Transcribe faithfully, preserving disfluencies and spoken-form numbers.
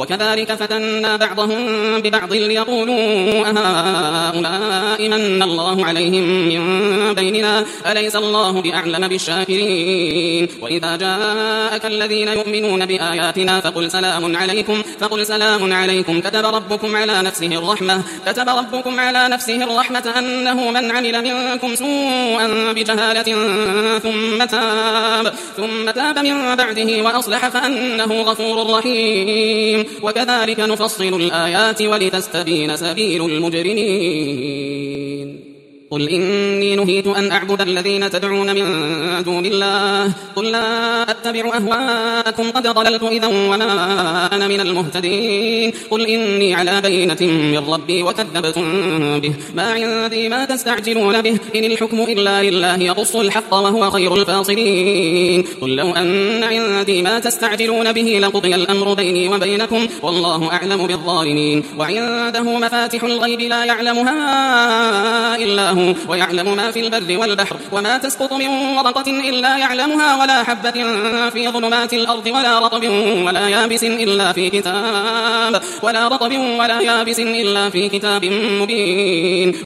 وكذلك فتنا بعضهم ببعض ليقولوا أهؤلاء من الله عليهم من بيننا أليس الله بأعلم بالشاكرين وإذا جاءك الذين يؤمنون بآياتنا فقل سلام عليكم فقل سلام عليكم كتب ربكم على نفسه الرحمة كتب ربكم على نفسه الرحمة أنه من عمل منكم سوءا بجهالة ثم تاب ثم تاب من بعده وأصلح فأنه غفور رحيم وكذلك نفصل الآيات ولتستبين سبيل المجرمين قل إني نهيت أن أعبد الذين تدعون من دون الله قل لا أتبع أهواءكم قد ضللت إذا وما أنا من المهتدين قل إني على بينة من ربي وكذبتم به ما عندي ما تستعجلون به إن الحكم إلا لله يقص الحق وهو خير الفاصلين قل لو أن عندي ما تستعجلون به لقضي الأمر بيني وبينكم والله أعلم بالظالمين وعنده مفاتح الغيب لا يعلمها إلا هو ويعلم ما في البر والبحر وما تسقط من ورقة إلا يعلمها ولا حبة في ظلمات الأرض ولا رطب ولا يابس إلا في كتاب ولا رطب ولا يابس إلا في كتاب مبين